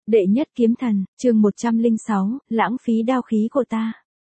Đệ nhất kiếm thần, chương 106, lãng phí đao khí của ta.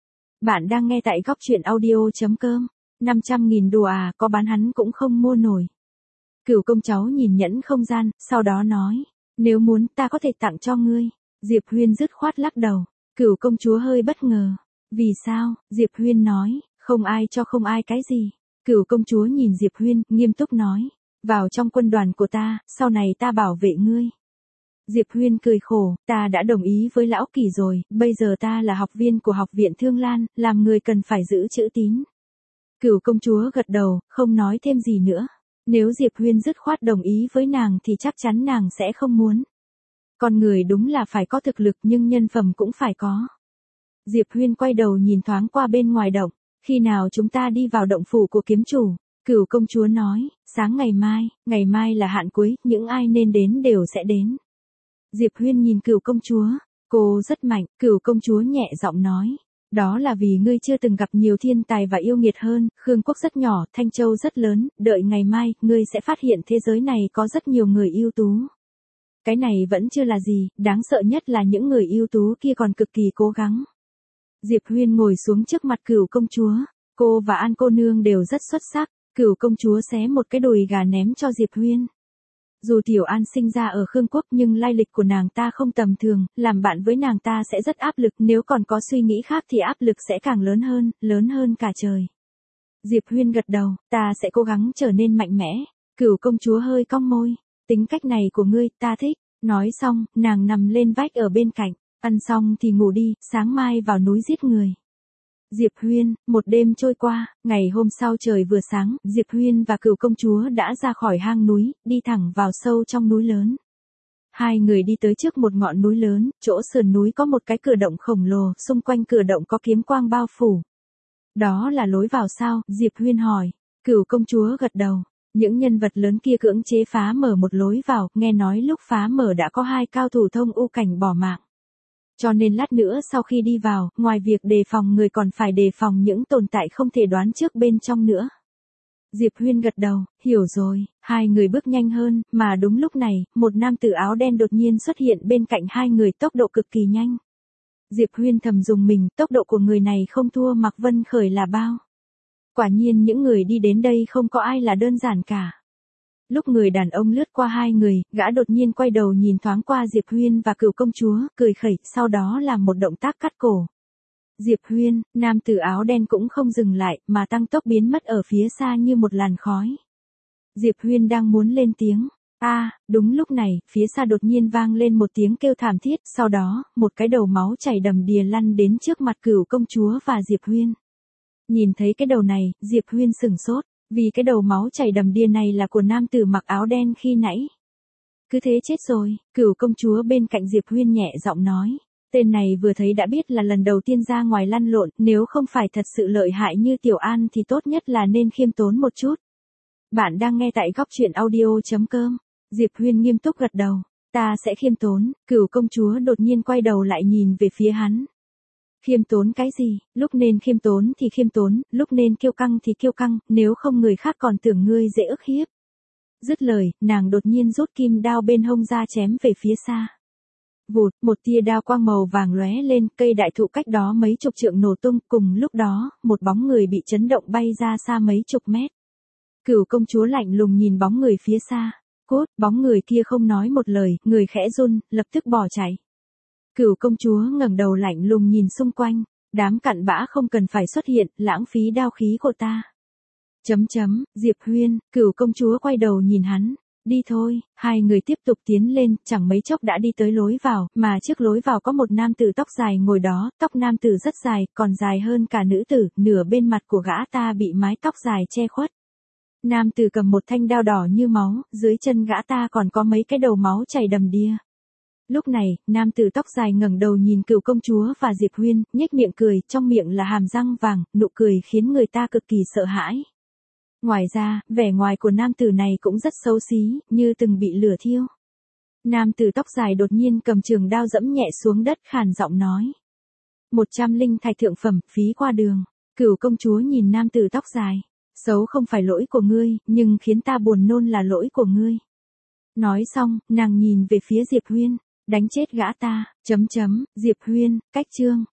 Bạn đang nghe tại góc truyện audio.com. 500.000 đùa à, có bán hắn cũng không mua nổi. Cửu công cháu nhìn nhẫn không gian, sau đó nói, nếu muốn ta có thể tặng cho ngươi. Diệp Huyên dứt khoát lắc đầu. Cửu công chúa hơi bất ngờ. Vì sao? Diệp Huyên nói, không ai cho không ai cái gì. Cửu công chúa nhìn Diệp Huyên, nghiêm túc nói, vào trong quân đoàn của ta, sau này ta bảo vệ ngươi. Diệp Huyên cười khổ, ta đã đồng ý với lão Kỳ rồi, bây giờ ta là học viên của học viện Thương Lan, làm người cần phải giữ chữ tín. Cửu công chúa gật đầu, không nói thêm gì nữa. Nếu Diệp Huyên dứt khoát đồng ý với nàng thì chắc chắn nàng sẽ không muốn. Con người đúng là phải có thực lực nhưng nhân phẩm cũng phải có. Diệp Huyên quay đầu nhìn thoáng qua bên ngoài động, khi nào chúng ta đi vào động phủ của kiếm chủ? Cửu công chúa nói, sáng ngày mai là hạn cuối, những ai nên đến đều sẽ đến. Diệp Huyên nhìn Cửu công chúa, cô rất mạnh, Cửu công chúa nhẹ giọng nói, đó là vì ngươi chưa từng gặp nhiều thiên tài và yêu nghiệt hơn, Khương quốc rất nhỏ, Thanh Châu rất lớn, đợi ngày mai, ngươi sẽ phát hiện thế giới này có rất nhiều người ưu tú. Cái này vẫn chưa là gì, đáng sợ nhất là những người ưu tú kia còn cực kỳ cố gắng. Diệp Huyên ngồi xuống trước mặt Cửu công chúa, cô và An cô nương đều rất xuất sắc, Cửu công chúa xé một cái đùi gà ném cho Diệp Huyên. Dù Tiểu An sinh ra ở Khương quốc nhưng lai lịch của nàng ta không tầm thường, làm bạn với nàng ta sẽ rất áp lực, nếu còn có suy nghĩ khác thì áp lực sẽ càng lớn hơn cả trời. Diệp Huyên gật đầu, ta sẽ cố gắng trở nên mạnh mẽ. Cửu công chúa hơi cong môi, tính cách này của ngươi, ta thích. Nói xong, nàng nằm lên vách ở bên cạnh, ăn xong thì ngủ đi, sáng mai vào núi giết người. Diệp Huyên, một đêm trôi qua, ngày hôm sau trời vừa sáng, Diệp Huyên và Cửu công chúa đã ra khỏi hang núi, đi thẳng vào sâu trong núi lớn. Hai người đi tới trước một ngọn núi lớn, chỗ sườn núi có một cái cửa động khổng lồ, xung quanh cửa động có kiếm quang bao phủ. Đó là lối vào sao? Diệp Huyên hỏi. Cửu công chúa gật đầu. Những nhân vật lớn kia cưỡng chế phá mở một lối vào, nghe nói lúc phá mở đã có hai cao thủ thông u cảnh bỏ mạng. Cho nên lát nữa sau khi đi vào, ngoài việc đề phòng người còn phải đề phòng những tồn tại không thể đoán trước bên trong nữa. Diệp Huyên gật đầu, hiểu rồi, hai người bước nhanh hơn, mà đúng lúc này, một nam tử áo đen đột nhiên xuất hiện bên cạnh hai người tốc độ cực kỳ nhanh. Diệp Huyên thầm dùng mình, tốc độ của người này không thua Mạc Vân Khởi là bao. Quả nhiên những người đi đến đây không có ai là đơn giản cả. Lúc người đàn ông lướt qua hai người, gã đột nhiên quay đầu nhìn thoáng qua Diệp Huyên và Cửu công chúa, cười khẩy, sau đó làm một động tác cắt cổ. Diệp Huyên, nam tử áo đen cũng không dừng lại, mà tăng tốc biến mất ở phía xa như một làn khói. Diệp Huyên đang muốn lên tiếng. Đúng lúc này, phía xa đột nhiên vang lên một tiếng kêu thảm thiết, sau đó, một cái đầu máu chảy đầm đìa lăn đến trước mặt Cửu công chúa và Diệp Huyên. Nhìn thấy cái đầu này, Diệp Huyên sửng sốt. Vì cái đầu máu chảy đầm đìa này là của nam tử mặc áo đen khi nãy. Cứ thế chết rồi, Cửu công chúa bên cạnh Diệp Huyên nhẹ giọng nói. Tên này vừa thấy đã biết là lần đầu tiên ra ngoài lăn lộn, nếu không phải thật sự lợi hại như Tiểu An thì tốt nhất là nên khiêm tốn một chút. Bạn đang nghe tại góc truyện audio.com. Diệp Huyên nghiêm túc gật đầu. Ta sẽ khiêm tốn, Cửu công chúa đột nhiên quay đầu lại nhìn về phía hắn. Khiêm tốn cái gì, lúc nên khiêm tốn thì khiêm tốn, lúc nên kiêu căng thì kiêu căng, nếu không người khác còn tưởng ngươi dễ ức hiếp. Dứt lời, nàng đột nhiên rút kim đao bên hông ra chém về phía xa. Vụt, một tia đao quang màu vàng lóe lên, cây đại thụ cách đó mấy chục trượng nổ tung, cùng lúc đó, một bóng người bị chấn động bay ra xa mấy chục mét. Cửu công chúa lạnh lùng nhìn bóng người phía xa. Cốt, bóng người kia không nói một lời, người khẽ run, lập tức bỏ chạy. Cửu công chúa ngẩng đầu lạnh lùng nhìn xung quanh, đám cặn bã không cần phải xuất hiện, lãng phí đao khí của ta. Diệp Huyên, Cửu công chúa quay đầu nhìn hắn, đi thôi, hai người tiếp tục tiến lên, chẳng mấy chốc đã đi tới lối vào, mà trước lối vào có một nam tử tóc dài ngồi đó, tóc nam tử rất dài, còn dài hơn cả nữ tử, nửa bên mặt của gã ta bị mái tóc dài che khuất. Nam tử cầm một thanh đao đỏ như máu, dưới chân gã ta còn có mấy cái đầu máu chảy đầm đìa. Lúc này, nam tử tóc dài ngẩng đầu nhìn Cửu công chúa và Diệp Huyên, nhếch miệng cười, trong miệng là hàm răng vàng, nụ cười khiến người ta cực kỳ sợ hãi. Ngoài ra, vẻ ngoài của nam tử này cũng rất xấu xí, như từng bị lửa thiêu. Nam tử tóc dài đột nhiên cầm trường đao dẫm nhẹ xuống đất khàn giọng nói. 100 thạch thượng phẩm, phí qua đường. Cửu công chúa nhìn nam tử tóc dài. Xấu không phải lỗi của ngươi, nhưng khiến ta buồn nôn là lỗi của ngươi. Nói xong, nàng nhìn về phía Diệp Huyên. Đánh chết gã ta, Diệp Huyên, cách chương.